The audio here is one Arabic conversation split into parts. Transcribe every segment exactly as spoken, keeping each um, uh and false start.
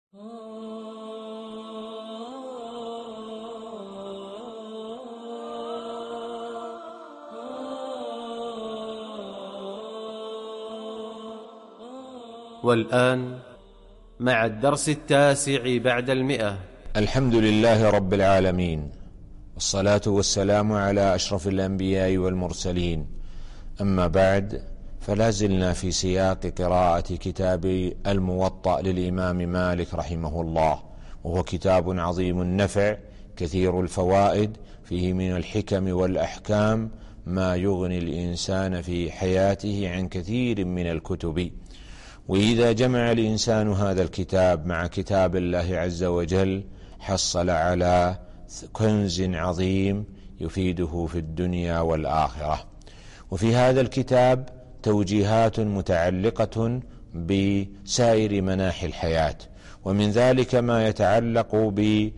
والآن مع الدرس التاسع بعد المئة. الحمد لله رب العالمين، والصلاة والسلام على أشرف الأنبياء والمرسلين. أما بعد، فلا زلنا في سياق قراءة كتاب الموطأ للإمام مالك رحمه الله، وهو كتاب عظيم النفع كثير الفوائد، فيه من الحكم والأحكام ما يغني الإنسان في حياته عن كثير من الكتب. وإذا جمع الإنسان هذا الكتاب مع كتاب الله عز وجل حصل على كنز عظيم يفيده في الدنيا والآخرة. وفي هذا الكتاب توجيهات متعلقة بسائر مناحي الحياة، ومن ذلك ما يتعلق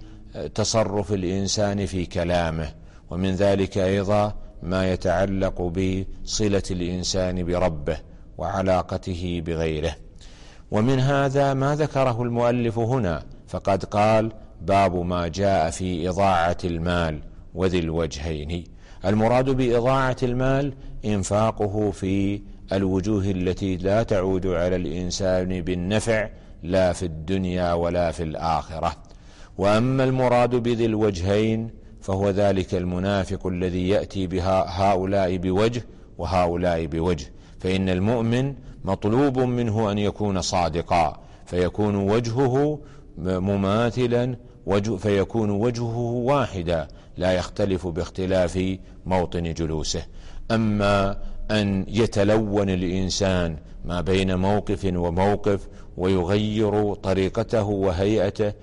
بتصرف الإنسان في كلامه، ومن ذلك أيضا ما يتعلق بصلة الإنسان بربه وعلاقته بغيره. ومن هذا ما ذكره المؤلف هنا، فقد قال: باب ما جاء في إضاعة المال وذي الوجهين. المراد بإضاعة المال إنفاقه في الوجوه التي لا تعود على الإنسان بالنفع، لا في الدنيا ولا في الآخرة. وأما المراد بذي الوجهين فهو ذلك المنافق الذي يأتي بها هؤلاء بوجه وهؤلاء بوجه، فإن المؤمن مطلوب منه أن يكون صادقا، فيكون وجهه مماثلا وجه فيكون وجهه واحدا لا يختلف باختلاف موطن جلوسه. أما أن يتلون الإنسان ما بين موقف وموقف ويغير طريقته وهيئته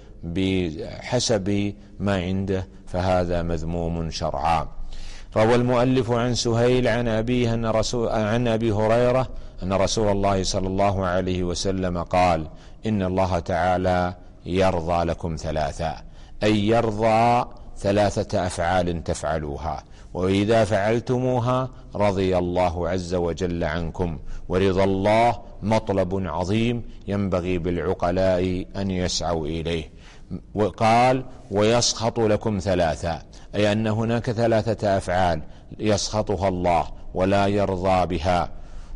بحسب ما عنده، فهذا مذموم شرعا. روى المؤلف عن سهيل عن أبيه أن رسول عن أبي هريرة أن رسول الله صلى الله عليه وسلم قال: إن الله تعالى يرضى لكم ثلاثا، أي يرضى ثلاثة أفعال تفعلوها، وإذا فعلتموها رضي الله عز وجل عنكم. ورضا الله مطلب عظيم ينبغي بالعقلاء أن يسعوا إليه. وقال: ويسخط لكم ثلاثا، أي أن هناك ثلاثة أفعال يسخطها الله ولا يرضى بها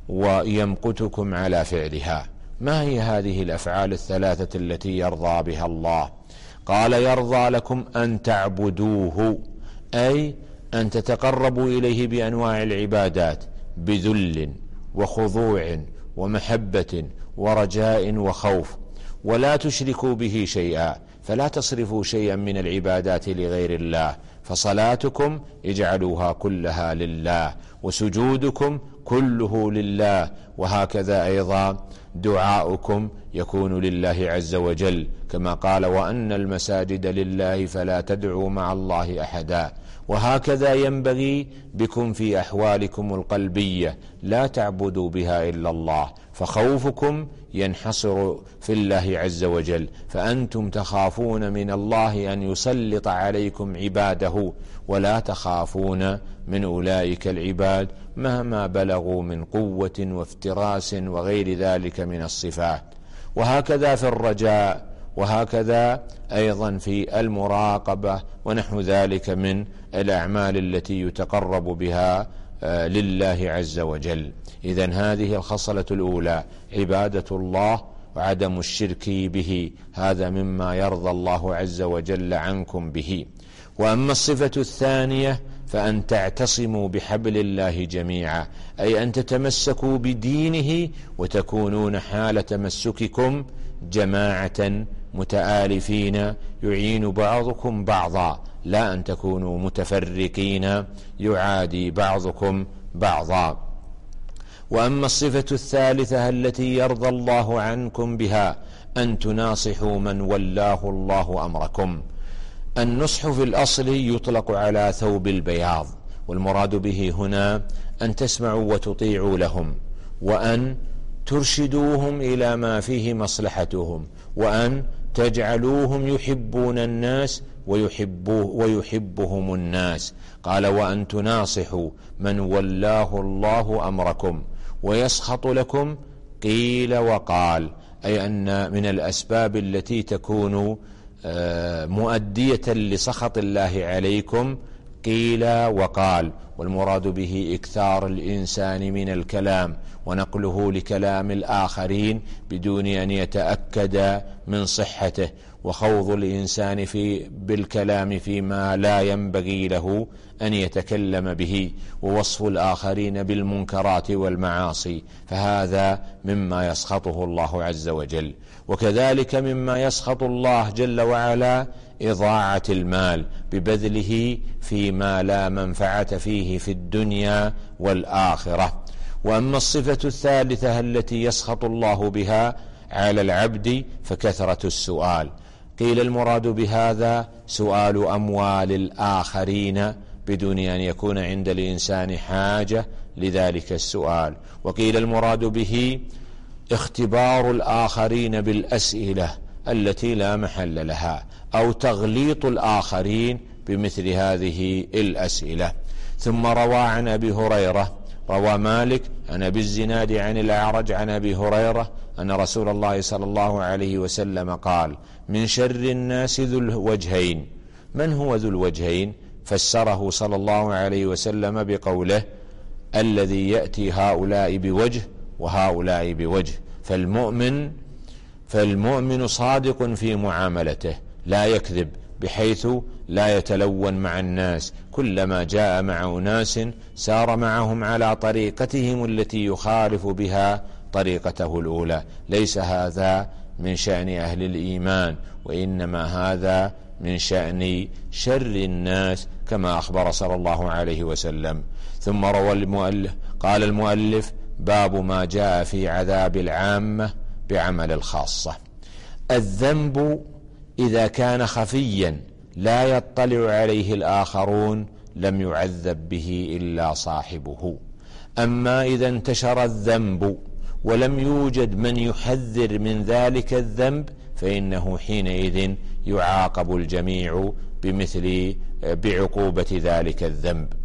ويمقتكم على فعلها. ما هي هذه الأفعال الثلاثة التي يرضى بها الله؟ قال: يرضى لكم أن تعبدوه، أي أن تتقربوا إليه بأنواع العبادات بذل وخضوع ومحبة ورجاء وخوف، ولا تشركوا به شيئا، فلا تصرفوا شيئا من العبادات لغير الله، فصلاتكم اجعلوها كلها لله، وسجودكم كله لله، وهكذا أيضا دعاؤكم يكون لله عز وجل، كما قال: وأن المساجد لله فلا تدعوا مع الله أحدا. وهكذا ينبغي بكم في أحوالكم القلبية، لا تعبدوا بها إلا الله، فخوفكم ينحصر في الله عز وجل، فأنتم تخافون من الله أن يسلط عليكم عباده، ولا تخافون من أولئك العباد مهما بلغوا من قوة وافتراس وغير ذلك من الصفات. وهكذا في الرجاء، وهكذا أيضا في المراقبة ونحو ذلك من الأعمال التي يتقرب بها لله عز وجل. إذن هذه الخصلة الأولى عبادة الله وعدم الشرك به، هذا مما يرضى الله عز وجل عنكم به. وأما الصفة الثانية فأن تعتصموا بحبل الله جميعا، أي أن تتمسكوا بدينه وتكونون حال تمسككم جماعة متآلفين يعين بعضكم بعضا، لا أن تكونوا متفرقين يعادي بعضكم بعضا. وأما الصفة الثالثة التي يرضى الله عنكم بها أن تناصحوا من ولاه الله أمركم. النصح في الأصل يطلق على ثوب البياض، والمراد به هنا أن تسمعوا وتطيعوا لهم، وأن ترشدوهم إلى ما فيه مصلحتهم، وأن تجعلوهم يحبون الناس ويحبوه ويحبهم الناس. قال: وأن تناصحوا من ولاه الله أمركم ويسخط لكم. قيل وقال، أي أن من الأسباب التي تكون مؤدية لسخط الله عليكم قيل وقال، والمراد به إكثار الإنسان من الكلام ونقله لكلام الآخرين بدون أن يتأكد من صحته، وخوض الإنسان في بالكلام فيما لا ينبغي له أن يتكلم به، ووصف الآخرين بالمنكرات والمعاصي، فهذا مما يسخطه الله عز وجل. وكذلك مما يسخط الله جل وعلا إضاعة المال ببذله فيما لا منفعة فيه في الدنيا والآخرة. وأما الصفة الثالثة التي يسخط الله بها على العبد فكثرة السؤال. قيل المراد بهذا سؤال أموال الآخرين بدون أن يكون عند الإنسان حاجة لذلك السؤال، وقيل المراد به اختبار الآخرين بالأسئلة التي لا محل لها، أو تغليط الآخرين بمثل هذه الأسئلة. ثم روى عن أبي هريرة، روى مالك عن أبي الزناد عن الأعرج عن أبي هريرة أن رسول الله صلى الله عليه وسلم قال: من شر الناس ذو الوجهين. من هو ذو الوجهين؟ فسره صلى الله عليه وسلم بقوله: الذي يأتي هؤلاء بوجه وهؤلاء بوجه. فالمؤمن فالمؤمن صادق في معاملته، لا يكذب، بحيث لا يتلون مع الناس، كلما جاء مع أناس سار معهم على طريقتهم التي يخالف بها طريقته الأولى. ليس هذا من شأن أهل الإيمان، وإنما هذا من شأن شر الناس كما أخبر صلى الله عليه وسلم. ثم روى المؤلف قال المؤلف: باب ما جاء في عذاب العامة بعمل الخاصة. الذنب إذا كان خفيا لا يطلع عليه الآخرون لم يعذب به إلا صاحبه. أما إذا انتشر الذنب ولم يوجد من يحذر من ذلك الذنب فإنه حينئذ يعاقب الجميع بمثل بعقوبة ذلك الذنب.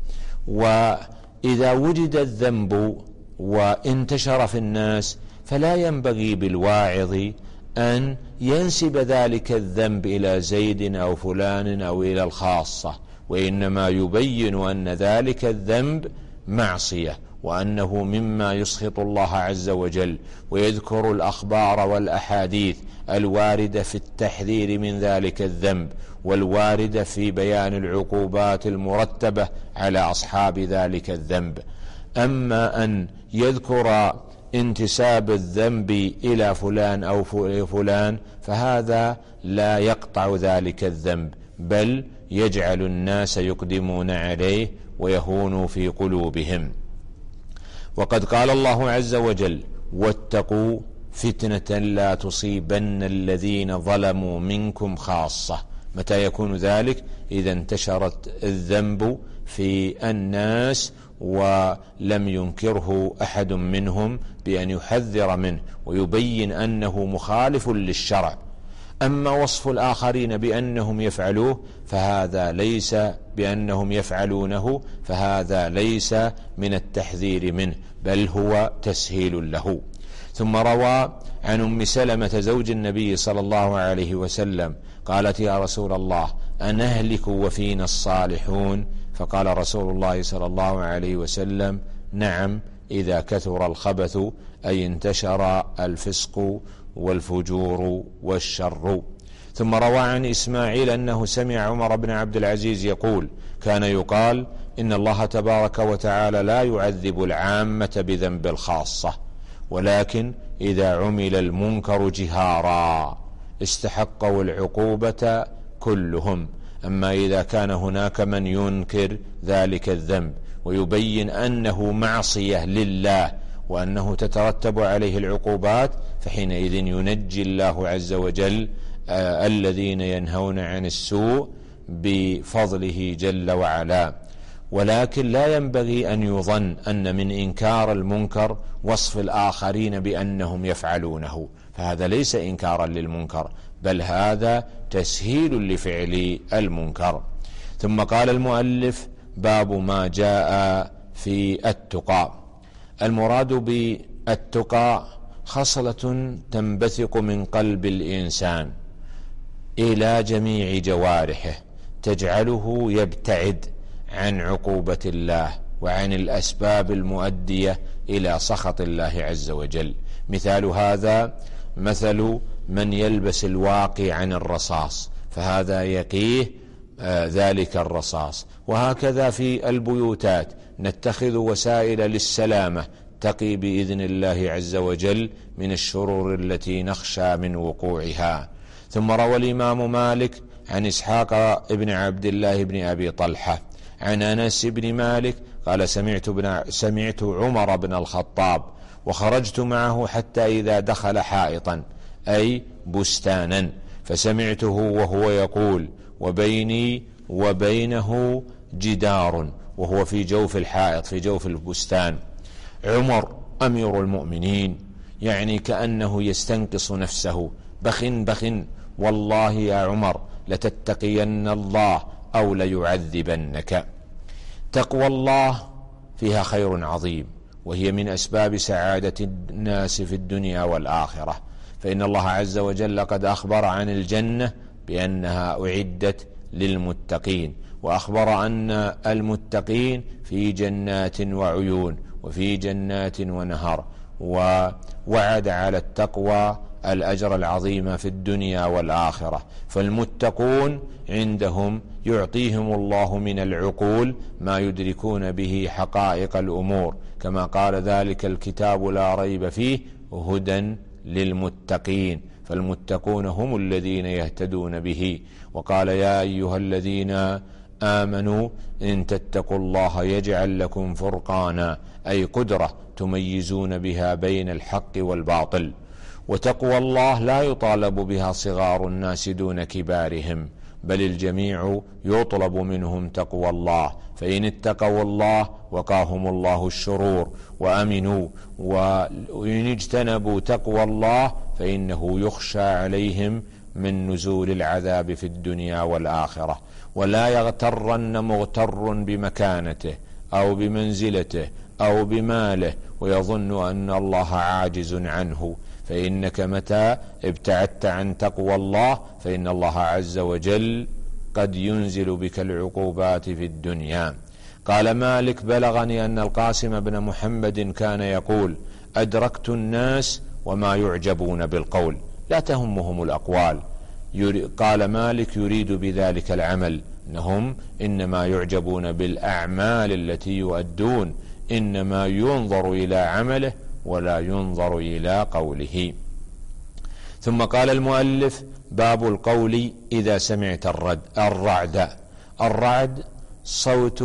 وإذا وجد الذنب وانتشر في الناس فلا ينبغي بالواعظ أن ينسب ذلك الذنب إلى زيد أو فلان أو إلى الخاصة، وإنما يبين أن ذلك الذنب معصية وأنه مما يسخط الله عز وجل، ويذكر الأخبار والأحاديث الواردة في التحذير من ذلك الذنب والواردة في بيان العقوبات المرتبة على أصحاب ذلك الذنب. أما أن يذكر انتساب الذنب إلى فلان أو فلان فهذا لا يقطع ذلك الذنب، بل يجعل الناس يقدمون عليه ويهون في قلوبهم. وقد قال الله عز وجل: واتقوا فتنة لا تصيبن الذين ظلموا منكم خاصة. متى يكون ذلك؟ إذا انتشرت الذنب في الناس ولم ينكره أحد منهم بأن يحذر منه ويبين أنه مخالف للشرع. أما وصف الآخرين بأنهم يفعلوه فهذا ليس بأنهم يفعلونه، فهذا ليس من التحذير منه، بل هو تسهيل له. ثم روى عن أم سلمة زوج النبي صلى الله عليه وسلم قالت: يا رسول الله أنهلك وفينا الصالحون؟ فقال رسول الله صلى الله عليه وسلم: نعم، إذا كثر الخبث أي انتشر الفسق والفجور والشر. ثم روى عن إسماعيل أنه سمع عمر بن عبد العزيز يقول: كان يقال إن الله تبارك وتعالى لا يعذب العامة بذنب الخاصة، ولكن إذا عمل المنكر جهارا استحقوا العقوبة كلهم. أما إذا كان هناك من ينكر ذلك الذنب ويبين أنه معصية لله وأنه تترتب عليه العقوبات فحينئذ ينجي الله عز وجل آه الذين ينهون عن السوء بفضله جل وعلا. ولكن لا ينبغي أن يظن أن من إنكار المنكر وصف الآخرين بأنهم يفعلونه، فهذا ليس إنكارا للمنكر، بل هذا تسهيل لفعل المنكر. ثم قال المؤلف: باب ما جاء في التقى. المراد بالتقى خصلة تنبثق من قلب الإنسان إلى جميع جوارحه تجعله يبتعد عن عقوبة الله وعن الأسباب المؤدية إلى سخط الله عز وجل. مثال هذا مثل من يلبس الواقي عن الرصاص، فهذا يقيه آه ذلك الرصاص. وهكذا في البيوتات نتخذ وسائل للسلامة تقي بإذن الله عز وجل من الشرور التي نخشى من وقوعها. ثم روى الإمام مالك عن إسحاق ابن عبد الله بن أبي طلحة عن أنس بن مالك قال سمعت, بن سمعت عمر بن الخطاب وخرجت معه حتى إذا دخل حائطا أي بستانا فسمعته وهو يقول وبيني وبينه جدار، وهو في جوف الحائط في جوف البستان. عمر أمير المؤمنين يعني كأنه يستنقص نفسه، بخ بخ والله يا عمر لتتقين الله أو ليعذبنك. تقوى الله فيها خير عظيم، وهي من أسباب سعادة الناس في الدنيا والآخرة، فإن الله عز وجل قد أخبر عن الجنة بأنها أعدت للمتقين، وأخبر أن المتقين في جنات وعيون وفي جنات ونهر، ووعد على التقوى الأجر العظيم في الدنيا والآخرة. فالمتقون عندهم يعطيهم الله من العقول ما يدركون به حقائق الأمور، كما قال ذلك الكتاب لا ريب فيه هدى للمتقين، فالمتقون هم الذين يهتدون به. وقال يا أيها الذين آمنوا إن تتقوا الله يجعل لكم فرقانا، أي قدرة تميزون بها بين الحق والباطل. وتقوى الله لا يطالب بها صغار الناس دون كبارهم، بل الجميع يطلب منهم تقوى الله، فإن اتقوا الله وقاهم الله الشرور وأمنوا، وإن اجتنبوا تقوى الله فإنه يخشى عليهم من نزول العذاب في الدنيا والآخرة. ولا يغترن مغتر بمكانته أو بمنزلته أو بماله ويظن أن الله عاجز عنه، فإنك متى ابتعدت عن تقوى الله فإن الله عز وجل قد ينزل بك العقوبات في الدنيا. قال مالك بلغني أن القاسم بن محمد كان يقول أدركت الناس وما يعجبون بالقول لا تهمهم الأقوال. قال مالك يريد بذلك العمل، إنهم إنما يعجبون بالأعمال التي يؤدون، إنما ينظر إلى عمله ولا ينظر إلى قوله. ثم قال المؤلف باب القول إذا سمعت الرد الرعد. الرعد صوت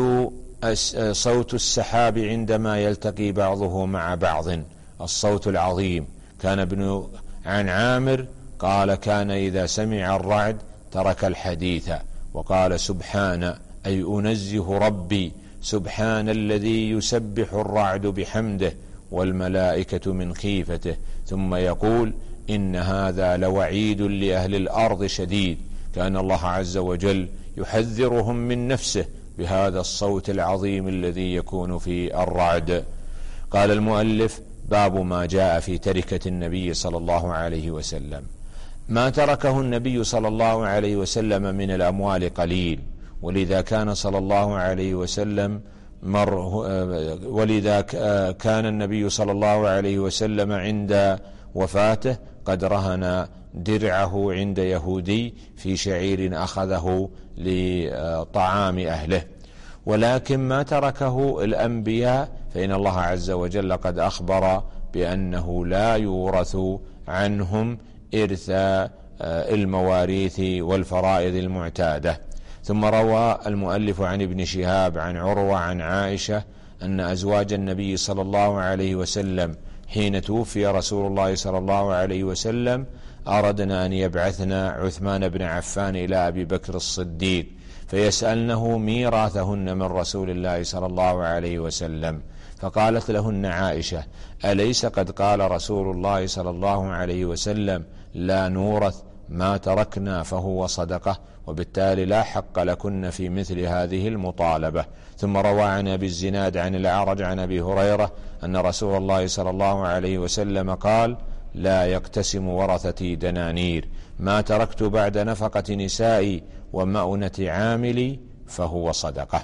صوت السحاب عندما يلتقي بعضه مع بعض، الصوت العظيم. كان ابن عن عامر قال كان إذا سمع الرعد ترك الحديث وقال سبحان، أي أنزه ربي، سبحان الذي يسبح الرعد بحمده والملائكة من خيفته. ثم يقول إن هذا لوعيد لأهل الأرض شديد، كان الله عز وجل يحذرهم من نفسه بهذا الصوت العظيم الذي يكون في الرعد. قال المؤلف باب ما جاء في تركة النبي صلى الله عليه وسلم. ما تركه النبي صلى الله عليه وسلم من الأموال قليل، ولذا كان صلى الله عليه وسلم مر ولذا كان النبي صلى الله عليه وسلم عند وفاته قد رهن درعه عند يهودي في شعير أخذه لطعام أهله. ولكن ما تركه الأنبياء فإن الله عز وجل قد أخبر بأنه لا يورث عنهم إرث المواريث والفرائض المعتادة. ثم روى المؤلف عن ابن شهاب عن عروة عن عائشة أن أزواج النبي صلى الله عليه وسلم حين توفي رسول الله صلى الله عليه وسلم أردنا أن يبعثنا عثمان بن عفان إلى أبي بكر الصديق فيسألنه ميراثهن من رسول الله صلى الله عليه وسلم، فقالت لهن عائشة أليس قد قال رسول الله صلى الله عليه وسلم لا نورث ما تركنا فهو صدقة، وبالتالي لا حق لكن في مثل هذه المطالبة. ثم روى عن أبي الزناد عن الأعرج عن أبي هريرة أن رسول الله صلى الله عليه وسلم قال لا يقتسم ورثتي دنانير، ما تركت بعد نفقة نسائي ومؤنة عاملي فهو صدقة.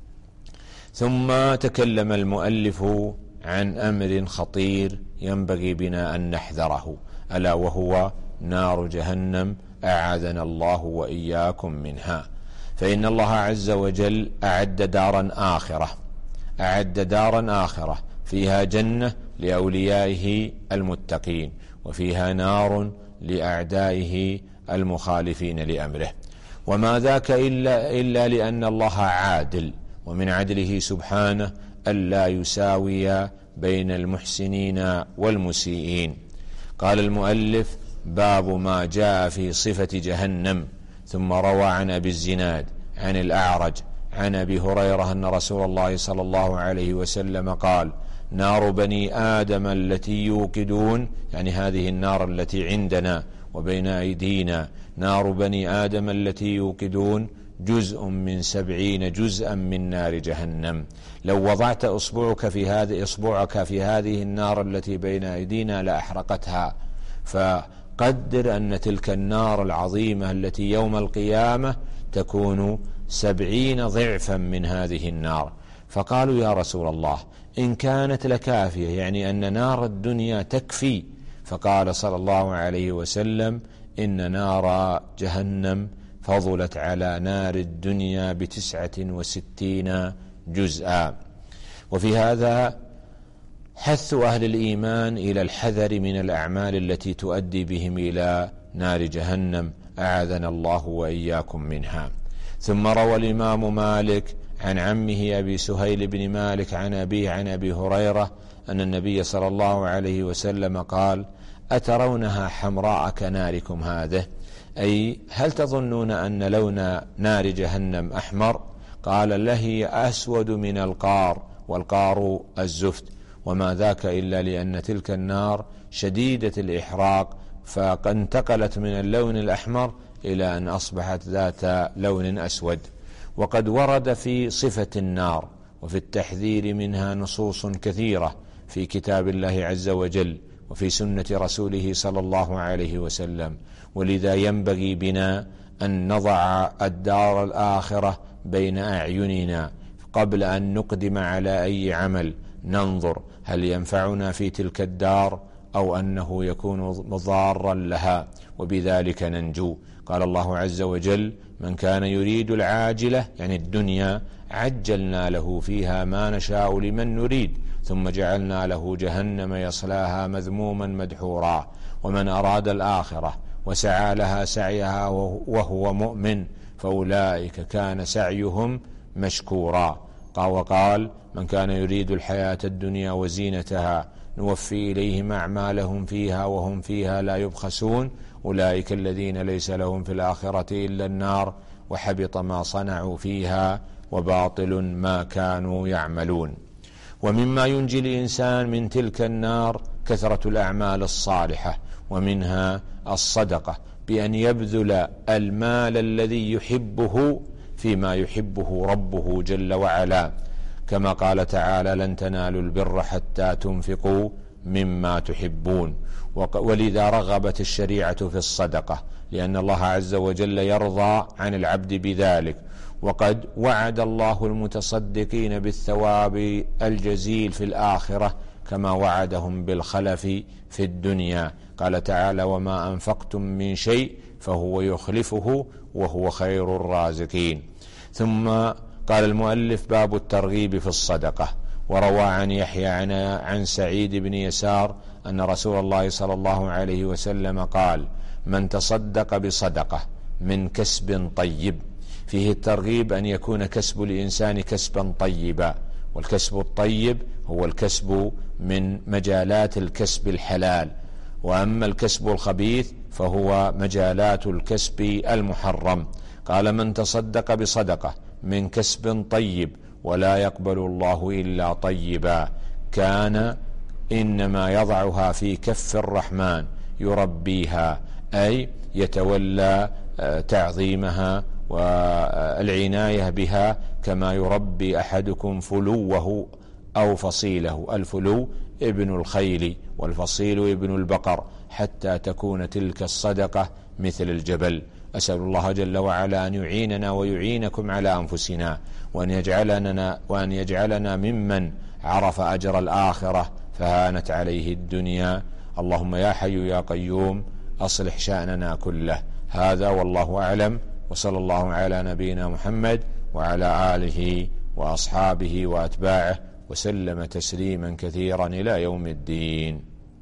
ثم تكلم المؤلف عن أمر خطير ينبغي بنا أن نحذره، ألا وهو نار جهنم، أعاذنا الله وإياكم منها. فإن الله عز وجل أعد دارا آخرة أعد دارا آخرة فيها جنة لأوليائه المتقين، وفيها نار لأعدائه المخالفين لأمره. وما ذاك إلا, إلا لأن الله عادل، ومن عدله سبحانه ألا يساوي بين المحسنين والمسيئين. قال المؤلف: باب ما جاء في صفة جهنم. ثم روى عن أبي الزناد عن الأعرج عن أبي هريرة أن رسول الله صلى الله عليه وسلم قال: نار بني آدم التي يوقدون، يعني هذه النار التي عندنا وبين أيدينا، نار بني آدم التي يوقدون جزء من سبعين جزءا من نار جهنم. لو وضعت أصبعك في هذه إصبعك في هذه النار التي بين أيدينا لأحرقتها. فقدر أن تلك النار العظيمة التي يوم القيامة تكون سبعين ضعفا من هذه النار. فقالوا: يا رسول الله، إن كانت لكافية، يعني أن نار الدنيا تكفي. فقال صلى الله عليه وسلم: إن نار جهنم فضلت على نار الدنيا بتسعة وستين جزءا. وفي هذا حث أهل الإيمان إلى الحذر من الأعمال التي تؤدي بهم إلى نار جهنم، أعاذنا الله وإياكم منها. ثم روى الإمام مالك عن عمه أبي سهيل بن مالك عن أبيه عن أبي هريرة أن النبي صلى الله عليه وسلم قال: أترونها حمراء كناركم هذه؟ أي هل تظنون أن لون نار جهنم أحمر؟ قال: لهي أسود من القار، والقار الزفت. وما ذاك إلا لأن تلك النار شديدة الإحراق، فانتقلت من اللون الأحمر إلى أن أصبحت ذات لون أسود. وقد ورد في صفة النار وفي التحذير منها نصوص كثيرة في كتاب الله عز وجل وفي سنة رسوله صلى الله عليه وسلم. ولذا ينبغي بنا أن نضع الدار الآخرة بين أعيننا قبل أن نقدم على أي عمل، ننظر هل ينفعنا في تلك الدار أو أنه يكون مضارا لها، وبذلك ننجو. قال الله عز وجل: من كان يريد العاجلة، يعني الدنيا، عجلنا له فيها ما نشاء لمن نريد ثم جعلنا له جهنم يصلاها مذموما مدحورا. ومن أراد الآخرة وسعى لها سعيها وهو مؤمن فأولئك كان سعيهم مشكورا. وقال: من كان يريد الحياة الدنيا وزينتها نوفي إليهم أعمالهم فيها وهم فيها لا يبخسون، أولئك الذين ليس لهم في الآخرة إلا النار وحبط ما صنعوا فيها وباطل ما كانوا يعملون. ومما ينجي الإنسان من تلك النار كثرة الأعمال الصالحة، ومنها الصدقة، بأن يبذل المال الذي يحبه فيما يحبه ربه جل وعلا، كما قال تعالى: لن تنالوا البر حتى تنفقوا مما تحبون. ولذا رغبت الشريعة في الصدقة، لأن الله عز وجل يرضى عن العبد بذلك. وقد وعد الله المتصدقين بالثواب الجزيل في الآخرة كما وعدهم بالخلف في الدنيا. قال تعالى: وما أنفقتم من شيء فهو يخلفه وهو خير الرازقين. ثم قال المؤلف: باب الترغيب في الصدقة. وروى عن يحيى عن, عن سعيد بن يسار أن رسول الله صلى الله عليه وسلم قال: من تصدق بصدقة من كسب طيب. فيه الترغيب أن يكون كسب الإنسان كسبا طيبا، والكسب الطيب هو الكسب من مجالات الكسب الحلال، وأما الكسب الخبيث فهو مجالات الكسب المحرم. قال: من تصدق بصدقة من كسب طيب ولا يقبل الله إلا طيبا كان إنما يضعها في كف الرحمن يربيها، أي يتولى تعظيمها والعناية بها كما يربي أحدكم فلوه أو فصيله. الفلو ابن الخيل والفصيل ابن البقر، حتى تكون تلك الصدقة مثل الجبل. أسأل الله جل وعلا أن يعيننا ويعينكم على أنفسنا، وأن يجعلنا, وأن يجعلنا ممن عرف أجر الآخرة فهانت عليه الدنيا. اللهم يا حي يا قيوم أصلح شأننا كله. هذا والله أعلم، وصلى الله على نبينا محمد وعلى آله وأصحابه وأتباعه وسلم تسليما كثيرا إلى يوم الدين.